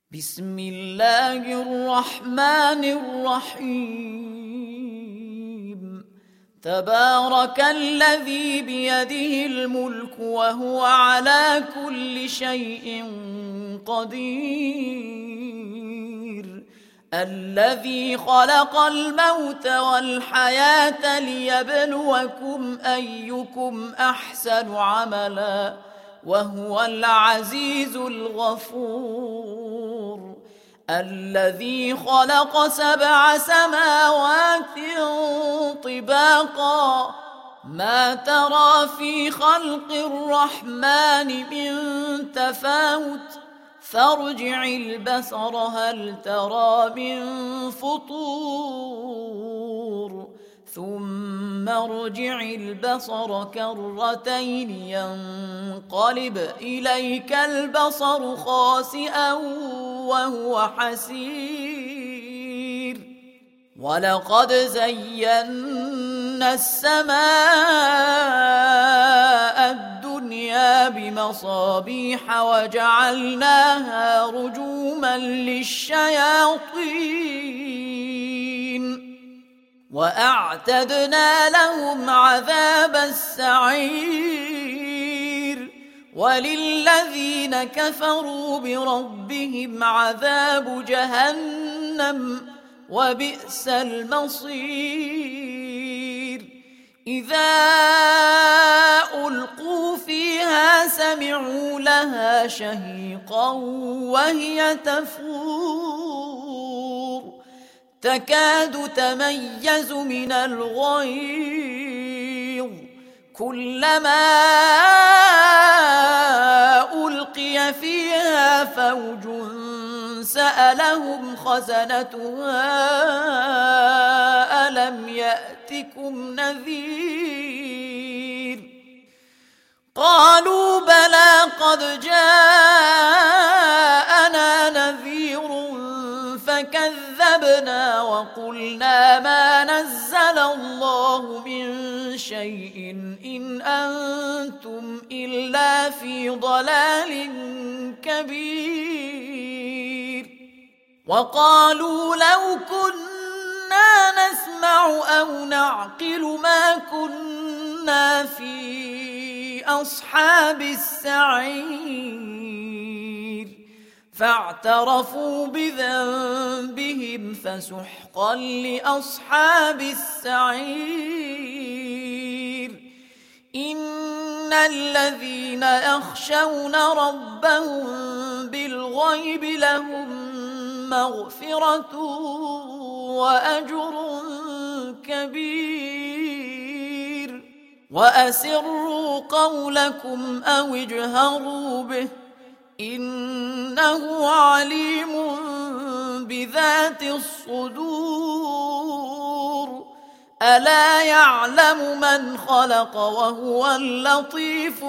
بسم الله الرحمن الرحيم. تبارك الذي بيده الملك وهو على كل شيء قدير، الذي خلق الموت والحياة ليبلوكم أيكم أحسن عملا وهو العزيز الغفور، الذي خلق 7 سماوات طباقا ما ترى في خلق الرحمن من تفاوت فارجع البصر هل ترى من فطور ثم ارجع البصر كرتين ينقلب إليك البصر خاسئا وهو حسير، ولقد زينا السماء الدنيا بمصابيح وجعلناها رجوما للشياطين وأعتدنا لهم عذاب السعير، وللذين كفروا بربهم عذاب جهنم وبئس المصير. إذا ألقوا فيها سمعوا لها شهيقا وهي تفور تكاد تميز من الغيظ، كلما ألقي فيها فوج سألهم خزنتها ألم يأتكم نذير، قالوا بلى قد جاءنا نذير فكذبنا وقلنا ما نزل الله من شيء إن أنتم إلا في ضلال كبير، وقالوا لو كنا نسمع أو نعقل ما كنا في أصحاب السعير، فاعترفوا بذنبهم فسحقا لأصحاب السعير. إن الذين يخشون ربهم بالغيب لهم مغفرة وأجر كبير، وأسروا قولكم أو اجهروا به إنه عليم بذات الصدور، ألا يعلم من خلق وهو اللطيف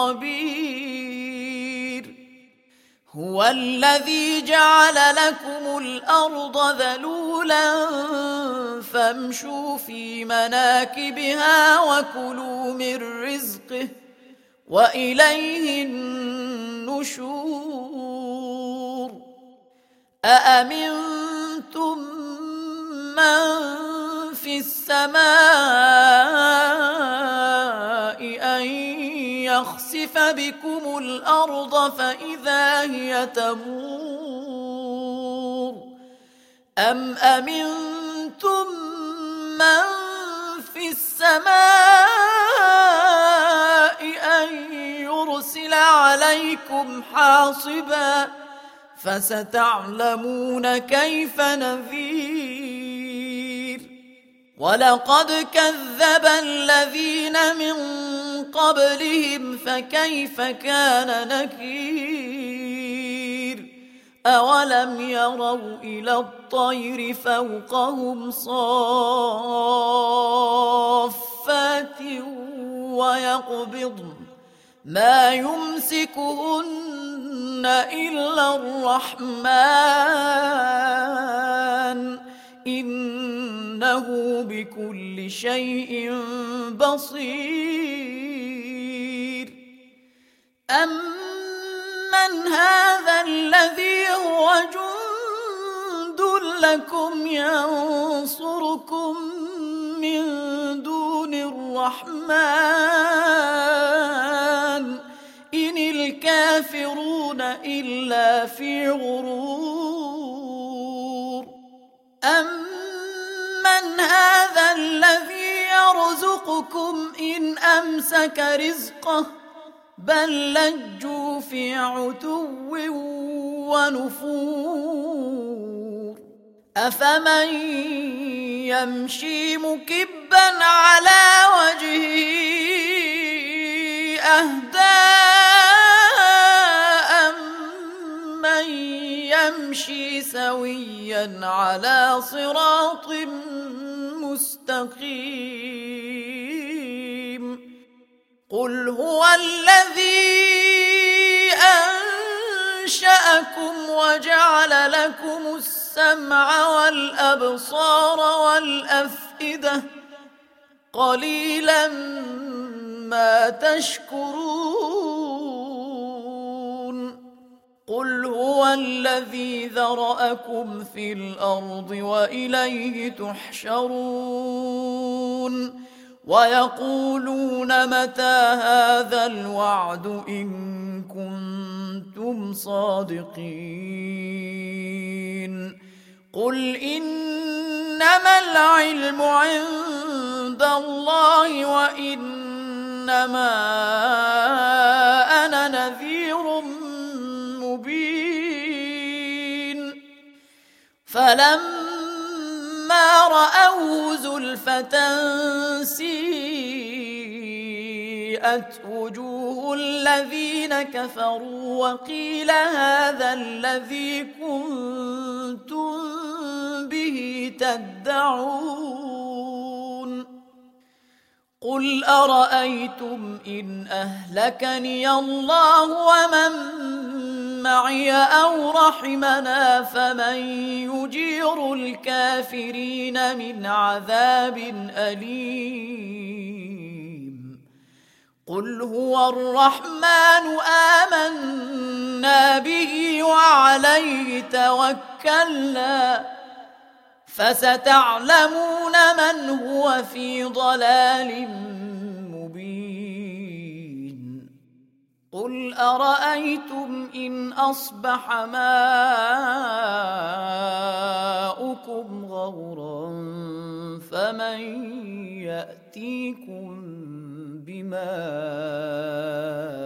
الخبير. هو الذي جعل لكم الأرض ذلولا فامشوا في مناكبها وكلوا من رزقه وإليه النشور. أأمنتم من في السماء أن يخسف بكم الأرض فإذا هي تمور، أم أمنتم من في السماء أن يرسل عليكم حاصبا فستعلمون كيف نذير. ولقد كذب الذين من قبلهم فكيف كان نكير. أولم يروا إلى الطير فوقهم صافات ويقبضن ما يمسكهن إلا الرحمن إنه بكل شيء بصير. أمن هذا الذي هو لكم ينصركم من دون الرحمن إن الكافرون إلا في غرور. أمن هذا الذي يرزقكم إن أمسك رزقه بل لجوا في عتو ونفور. أفمن يمشي مكبا على وجهه أهدى أمن يمشي سويا على صراط مستقيم. قل هو الذي أنشأكم وجعل لكم السمع والأبصار والأفئدة قليلا ما تشكرون. قل هو الذي ذرأكم في الأرض وإليه تحشرون. ويقولون متى هذا الوعد إن كنتم صادقين. قل إنما العلم عند الله وإنما أنا نذير مبين. فلما رأوه زلفة سيئت وجوه الذين كفروا وقيل هذا الذي كنتم به تدعون. قل أرأيتم إن أهلكني الله ومن معي أو رحمنا فمن يجير الكافرين من عذاب أليم. قل هو الرحمن آمنا به وعليه توكلنا فستعلمون من هو في ضلال مبين. قل أرأيتم إن أصبح ماؤكم غورا فمن يأتيكم بماء